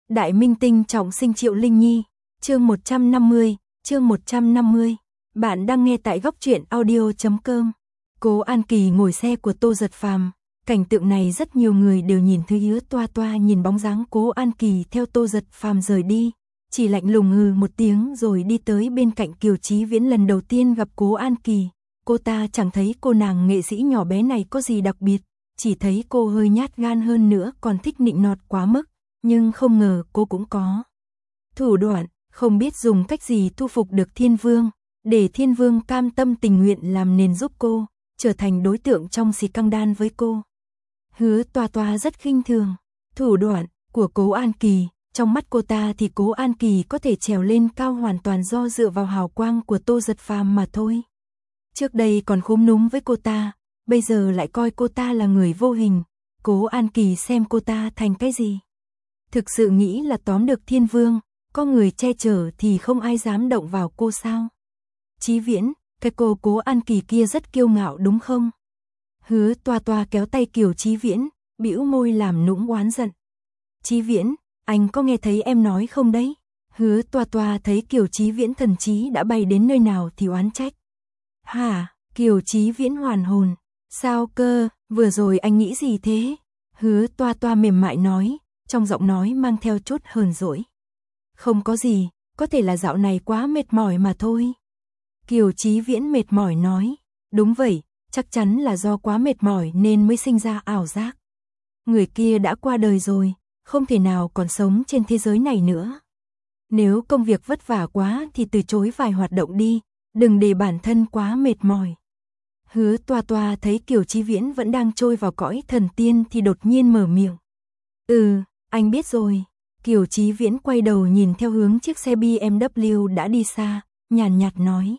Đại minh tinh trọng sinh Triệu Linh Nhi, chương 150, chương 150. Bạn đang nghe tại góc truyện audio.com. Cố An Kỳ ngồi xe của Tô Giật Phàm, cảnh tượng này rất nhiều người đều nhìn thấy Hứa Toa Toa nhìn bóng dáng Cố An Kỳ theo Tô Giật Phàm rời đi, chỉ lạnh lùng hừ một tiếng rồi đi tới bên cạnh Kiều Chí Viễn. Lần đầu tiên gặp Cố An Kỳ, cô ta chẳng thấy cô nàng nghệ sĩ nhỏ bé này có gì đặc biệt, chỉ thấy cô hơi nhát gan hơn nữa còn thích nịnh nọt quá mức. Nhưng không ngờ cô cũng có thủ đoạn, không biết dùng cách gì thu phục được Thiên Vương, để Thiên Vương cam tâm tình nguyện làm nền giúp cô, trở thành đối tượng trong scandal với cô. Hứa Toa Toa rất khinh thường thủ đoạn của Cố An Kỳ, trong mắt cô ta thì Cố An Kỳ có thể trèo lên cao hoàn toàn do dựa vào hào quang của Tô Giật Phàm mà thôi. Trước đây còn khúm núm với cô ta, bây giờ lại coi cô ta là người vô hình. Cố An Kỳ xem cô ta thành cái gì? Thực sự nghĩ là tóm được Thiên Vương, có người che chở thì không ai dám động vào cô sao? Chí Viễn, cái cô Cố An Kỳ kia rất kiêu ngạo đúng không? Hứa Toa Toa kéo tay Kiều Chí Viễn, bĩu môi làm nũng oán giận. Chí Viễn, anh có nghe thấy em nói không đấy? Hứa Toa Toa thấy Kiều Chí Viễn thần trí đã bay đến nơi nào thì oán trách. Hả? Kiều Chí Viễn hoàn hồn. Sao cơ, vừa rồi anh nghĩ gì thế? Hứa Toa Toa mềm mại nói, trong giọng nói mang theo chút hờn dỗi. Không có gì, có thể là dạo này quá mệt mỏi mà thôi. Kiều Chí Viễn mệt mỏi nói, đúng vậy, chắc chắn là do quá mệt mỏi nên mới sinh ra ảo giác. Người kia đã qua đời rồi, không thể nào còn sống trên thế giới này nữa. Nếu công việc vất vả quá thì từ chối vài hoạt động đi, đừng để bản thân quá mệt mỏi. Hứa Toa Toa thấy Kiều Chí Viễn vẫn đang trôi vào cõi thần tiên thì đột nhiên mở miệng. Anh biết rồi. Kiều Chí Viễn quay đầu nhìn theo hướng chiếc xe BMW đã đi xa, nhàn nhạt nói.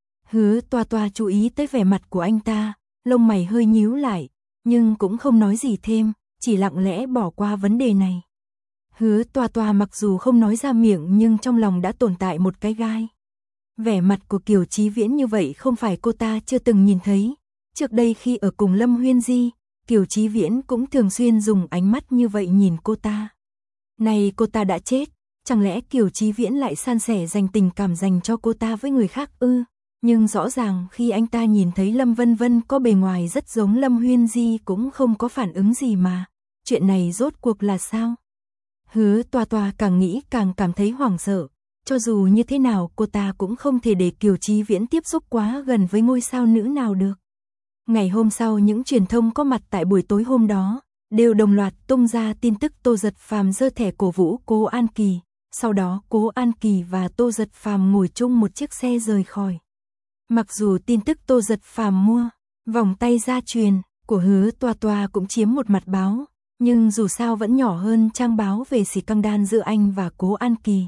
Hứa Toa Toa chú ý tới vẻ mặt của anh ta, lông mày hơi nhíu lại, nhưng cũng không nói gì thêm, chỉ lặng lẽ bỏ qua vấn đề này. Hứa Toa Toa mặc dù không nói ra miệng nhưng trong lòng đã tồn tại một cái gai. Vẻ mặt của Kiều Chí Viễn như vậy không phải cô ta chưa từng nhìn thấy. Trước đây khi ở cùng Lâm Huyên Di, Kiều Chí Viễn cũng thường xuyên dùng ánh mắt như vậy nhìn cô ta. Này cô ta đã chết, chẳng lẽ Kiều Chí Viễn lại san sẻ dành tình cảm dành cho cô ta với người khác ư? Nhưng rõ ràng khi anh ta nhìn thấy Lâm Vân Vân có bề ngoài rất giống Lâm Huyên Di cũng không có phản ứng gì mà. Chuyện này rốt cuộc là sao? Hứa Toa Toa càng nghĩ càng cảm thấy hoảng sợ. Cho dù như thế nào cô ta cũng không thể để Kiều Chí Viễn tiếp xúc quá gần với ngôi sao nữ nào được. Ngày hôm sau những truyền thông có mặt tại buổi tối hôm đó, đều đồng loạt tung ra tin tức Tô Giật Phàm giơ thẻ cổ vũ Cố An Kỳ. Sau đó Cố An Kỳ và Tô Giật Phàm ngồi chung một chiếc xe rời khỏi. Mặc dù tin tức Tô Giật Phàm mua vòng tay gia truyền của Hứa Toa Toa cũng chiếm một mặt báo, nhưng dù sao vẫn nhỏ hơn trang báo về scandal giữa anh và Cố An Kỳ.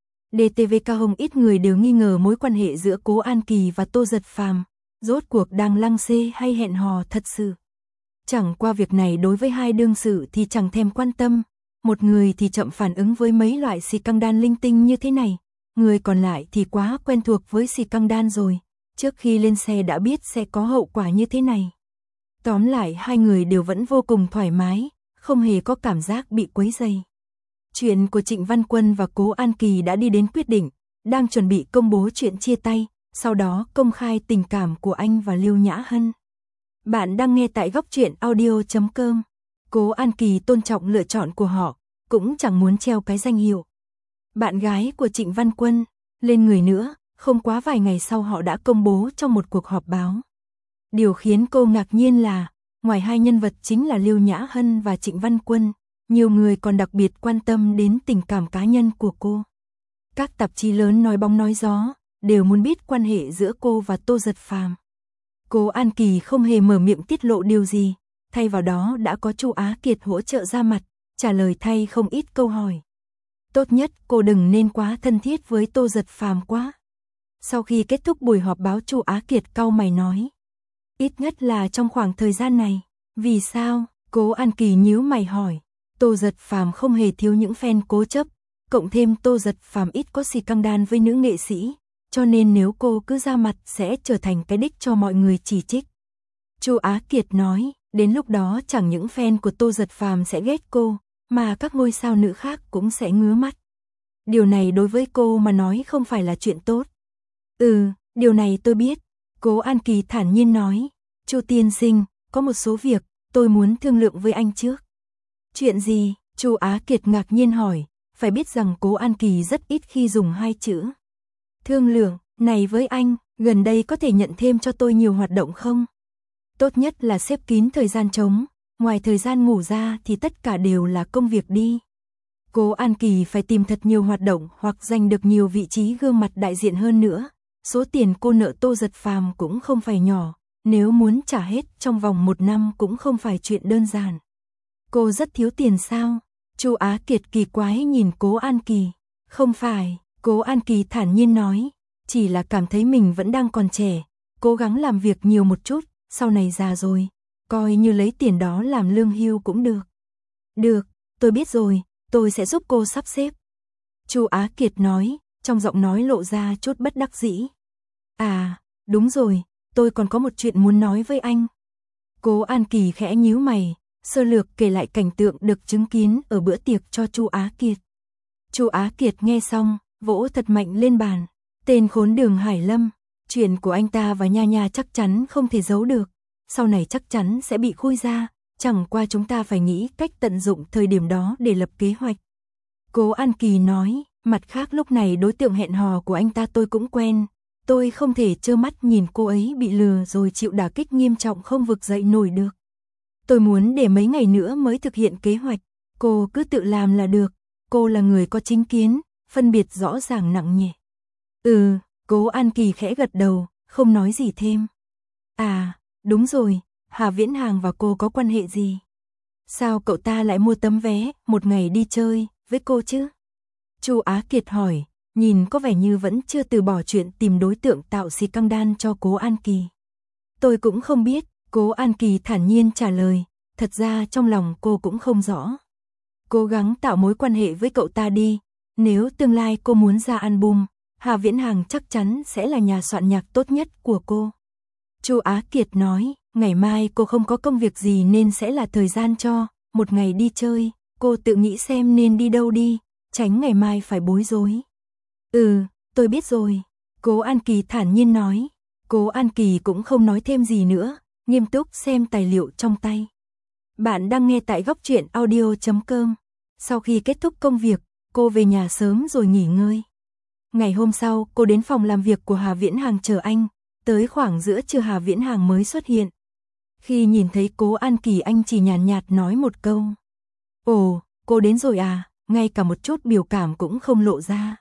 DTVK không ít người đều nghi ngờ mối quan hệ giữa Cố An Kỳ và Tô Giật Phàm, rốt cuộc đang lăng xê hay hẹn hò thật sự. Chẳng qua việc này đối với hai đương sự thì chẳng thèm quan tâm, một người thì chậm phản ứng với mấy loại scandal linh tinh như thế này, người còn lại thì quá quen thuộc với scandal rồi, trước khi lên xe đã biết sẽ có hậu quả như thế này. Tóm lại hai người đều vẫn vô cùng thoải mái, không hề có cảm giác bị quấy rầy. Chuyện của Trịnh Văn Quân và Cố An Kỳ đã đi đến quyết định, đang chuẩn bị công bố chuyện chia tay, sau đó công khai tình cảm của anh và Lưu Nhã Hân. Bạn đang nghe tại góc truyện audio.com. Cố An Kỳ tôn trọng lựa chọn của họ, cũng chẳng muốn treo cái danh hiệu bạn gái của Trịnh Văn Quân lên người nữa, không quá vài ngày sau họ đã công bố trong một cuộc họp báo. Điều khiến cô ngạc nhiên là, ngoài hai nhân vật chính là Lưu Nhã Hân và Trịnh Văn Quân, nhiều người còn đặc biệt quan tâm đến tình cảm cá nhân của cô. Các tạp chí lớn nói bóng nói gió, đều muốn biết quan hệ giữa cô và Tô Giật Phàm. Cố An Kỳ không hề mở miệng tiết lộ điều gì, thay vào đó đã có Chu Á Kiệt hỗ trợ ra mặt, trả lời thay không ít câu hỏi. Tốt nhất cô đừng nên quá thân thiết với Tô Giật Phàm quá. Sau khi kết thúc buổi họp báo Chu Á Kiệt cau mày nói. Ít nhất là trong khoảng thời gian này. Vì sao? Cố An Kỳ nhíu mày hỏi. Tô Giật Phàm không hề thiếu những fan cố chấp, cộng thêm Tô Giật Phàm ít có scandal với nữ nghệ sĩ, cho nên nếu cô cứ ra mặt sẽ trở thành cái đích cho mọi người chỉ trích. Chu Á Kiệt nói, đến lúc đó chẳng những fan của Tô Giật Phàm sẽ ghét cô, mà các ngôi sao nữ khác cũng sẽ ngứa mắt. Điều này đối với cô mà nói không phải là chuyện tốt. Điều này tôi biết, Cố An Kỳ thản nhiên nói. Chu tiên sinh, có một số việc, tôi muốn thương lượng với anh trước. Chuyện gì? Chu Á Kiệt ngạc nhiên hỏi, phải biết rằng Cố An Kỳ rất ít khi dùng hai chữ. Thương lượng, này với anh, gần đây có thể nhận thêm cho tôi nhiều hoạt động không? Tốt nhất là xếp kín thời gian trống, ngoài thời gian ngủ ra thì tất cả đều là công việc đi. Cố An Kỳ phải tìm thật nhiều hoạt động hoặc giành được nhiều vị trí gương mặt đại diện hơn nữa. Số tiền cô nợ Tô Giật Phàm cũng không phải nhỏ, nếu muốn trả hết trong vòng 1 năm cũng không phải chuyện đơn giản. Cô rất thiếu tiền sao? Chu Á Kiệt kỳ quái nhìn Cố An Kỳ. Không phải, Cố An Kỳ thản nhiên nói, chỉ là cảm thấy mình vẫn đang còn trẻ, cố gắng làm việc nhiều một chút, sau này già rồi, coi như lấy tiền đó làm lương hưu cũng được. Được, tôi biết rồi, tôi sẽ giúp cô sắp xếp. Chu Á Kiệt nói, trong giọng nói lộ ra chút bất đắc dĩ. À, đúng rồi, tôi còn có một chuyện muốn nói với anh. Cố An Kỳ khẽ nhíu mày, sơ lược kể lại cảnh tượng được chứng kiến ở bữa tiệc cho Chu Á Kiệt. Chu Á Kiệt nghe xong, vỗ thật mạnh lên bàn. Tên khốn Đường Hải Lâm, chuyện của anh ta và Nha Nha chắc chắn không thể giấu được, sau này chắc chắn sẽ bị khui ra, chẳng qua chúng ta phải nghĩ cách tận dụng thời điểm đó để lập kế hoạch. Cố An Kỳ nói, mặt khác lúc này đối tượng hẹn hò của anh ta tôi cũng quen, tôi không thể trơ mắt nhìn cô ấy bị lừa rồi chịu đả kích nghiêm trọng không vực dậy nổi được. Tôi muốn để mấy ngày nữa mới thực hiện kế hoạch, cô cứ tự làm là được, cô là người có chính kiến, phân biệt rõ ràng nặng nhẹ. Cố An Kỳ khẽ gật đầu, không nói gì thêm. À, đúng rồi, Hà Viễn Hàng và cô có quan hệ gì? Sao cậu ta lại mua tấm vé, một ngày đi chơi, với cô chứ? Chu Á Kiệt hỏi, nhìn có vẻ như vẫn chưa từ bỏ chuyện tìm đối tượng tạo xì căng đan cho Cố An Kỳ. Tôi cũng không biết, Cố An Kỳ thản nhiên trả lời, thật ra trong lòng cô cũng không rõ. Cố gắng tạo mối quan hệ với cậu ta đi, nếu tương lai cô muốn ra album, Hà Viễn Hàng chắc chắn sẽ là nhà soạn nhạc tốt nhất của cô. Chu Á Kiệt nói, ngày mai cô không có công việc gì nên sẽ là thời gian cho một ngày đi chơi, cô tự nghĩ xem nên đi đâu đi, tránh ngày mai phải bối rối. Tôi biết rồi, Cố An Kỳ thản nhiên nói. Cố An Kỳ cũng không nói thêm gì nữa, nghiêm túc xem tài liệu trong tay. Bạn đang nghe tại Góc Truyện Audio.com. Sau khi kết thúc công việc, cô về nhà sớm rồi nghỉ ngơi. Ngày hôm sau, cô đến phòng làm việc của Hà Viễn Hàng chờ anh, tới khoảng giữa trưa Hà Viễn Hàng mới xuất hiện. Khi nhìn thấy Cố An Kỳ anh chỉ nhàn nhạt nói một câu. Ồ, cô đến rồi à, ngay cả một chút biểu cảm cũng không lộ ra.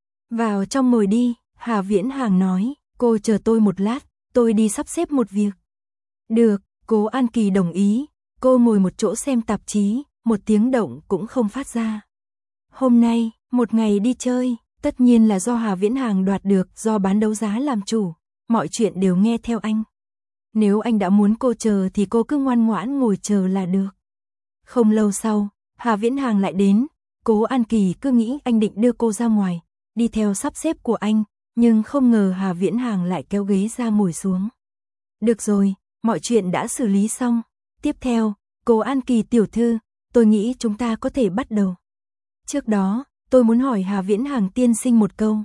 Vào trong ngồi đi, Hà Viễn Hàng nói, cô chờ tôi một lát, tôi đi sắp xếp một việc. Được, Cố An Kỳ đồng ý, cô ngồi một chỗ xem tạp chí, một tiếng động cũng không phát ra. Hôm nay, một ngày đi chơi, tất nhiên là do Hà Viễn Hàng đoạt được, do bán đấu giá làm chủ, mọi chuyện đều nghe theo anh. Nếu anh đã muốn cô chờ thì cô cứ ngoan ngoãn ngồi chờ là được. Không lâu sau, Hà Viễn Hàng lại đến, Cố An Kỳ cứ nghĩ anh định đưa cô ra ngoài, đi theo sắp xếp của anh, nhưng không ngờ Hà Viễn Hàng lại kéo ghế ra ngồi xuống. Được rồi, mọi chuyện đã xử lý xong. Tiếp theo, Cố An Kỳ tiểu thư, tôi nghĩ chúng ta có thể bắt đầu. Trước đó, tôi muốn hỏi Hà Viễn Hàng tiên sinh một câu.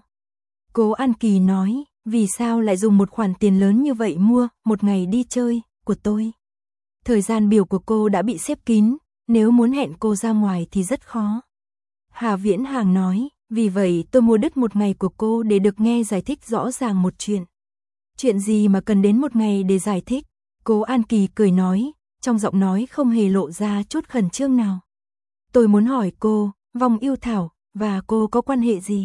Cố An Kỳ nói, vì sao lại dùng một khoản tiền lớn như vậy mua một ngày đi chơi của tôi? Thời gian biểu của cô đã bị xếp kín, nếu muốn hẹn cô ra ngoài thì rất khó. Hà Viễn Hàng nói, vì vậy tôi mua đứt một ngày của cô để được nghe giải thích rõ ràng một chuyện. Chuyện gì mà cần đến một ngày để giải thích? Cố An Kỳ cười nói, trong giọng nói không hề lộ ra chút khẩn trương nào. Tôi muốn hỏi cô, Vong Yêu Thảo và cô có quan hệ gì?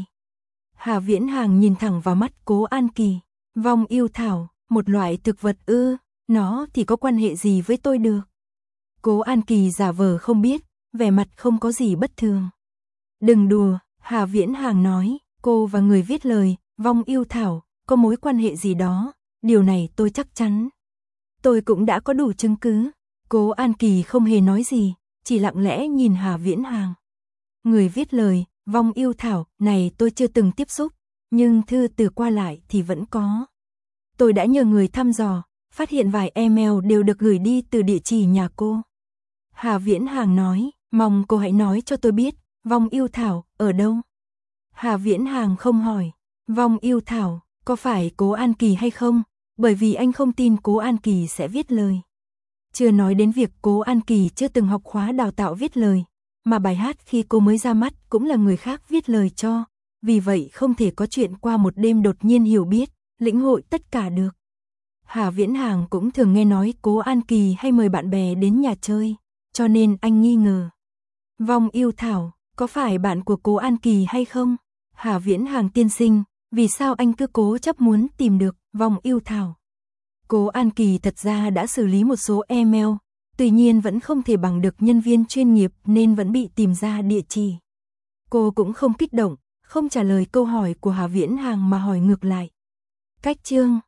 Hà Viễn Hàng nhìn thẳng vào mắt Cố An Kỳ. Vong Yêu Thảo, một loại thực vật ư? Nó thì có quan hệ gì với tôi được? Cố An Kỳ giả vờ không biết, vẻ mặt không có gì bất thường. Đừng đùa, Hà Viễn Hàng nói, cô và người viết lời Vong Yêu Thảo có mối quan hệ gì đó, điều này tôi chắc chắn. Tôi cũng đã có đủ chứng cứ. Cố An Kỳ không hề nói gì, chỉ lặng lẽ nhìn Hà Viễn Hàng. Người viết lời Vong Yêu Thảo này tôi chưa từng tiếp xúc, nhưng thư từ qua lại thì vẫn có. Tôi đã nhờ người thăm dò, phát hiện vài email đều được gửi đi từ địa chỉ nhà cô. Hà Viễn Hàng nói, Mong cô hãy nói cho tôi biết, Vong Yêu Thảo, ở đâu? Hà Viễn Hàng không hỏi. Vong Yêu Thảo, có phải Cố An Kỳ hay không? Bởi vì anh không tin Cố An Kỳ sẽ viết lời. Chưa nói đến việc Cố An Kỳ chưa từng học khóa đào tạo viết lời, mà bài hát khi cô mới ra mắt cũng là người khác viết lời cho, vì vậy không thể có chuyện qua một đêm đột nhiên hiểu biết, lĩnh hội tất cả được. Hà Viễn Hàng cũng thường nghe nói Cố An Kỳ hay mời bạn bè đến nhà chơi, cho nên anh nghi ngờ. Vong Yêu Thảo, có phải bạn của Cố An Kỳ hay không? Hà Viễn Hàng tiên sinh, vì sao anh cứ cố chấp muốn tìm được Vong Yêu Thảo? Cố An Kỳ thật ra đã xử lý một số email, tuy nhiên vẫn không thể bằng được nhân viên chuyên nghiệp nên vẫn bị tìm ra địa chỉ. Cô cũng không kích động, không trả lời câu hỏi của Hà Viễn Hàng mà hỏi ngược lại. Cách chương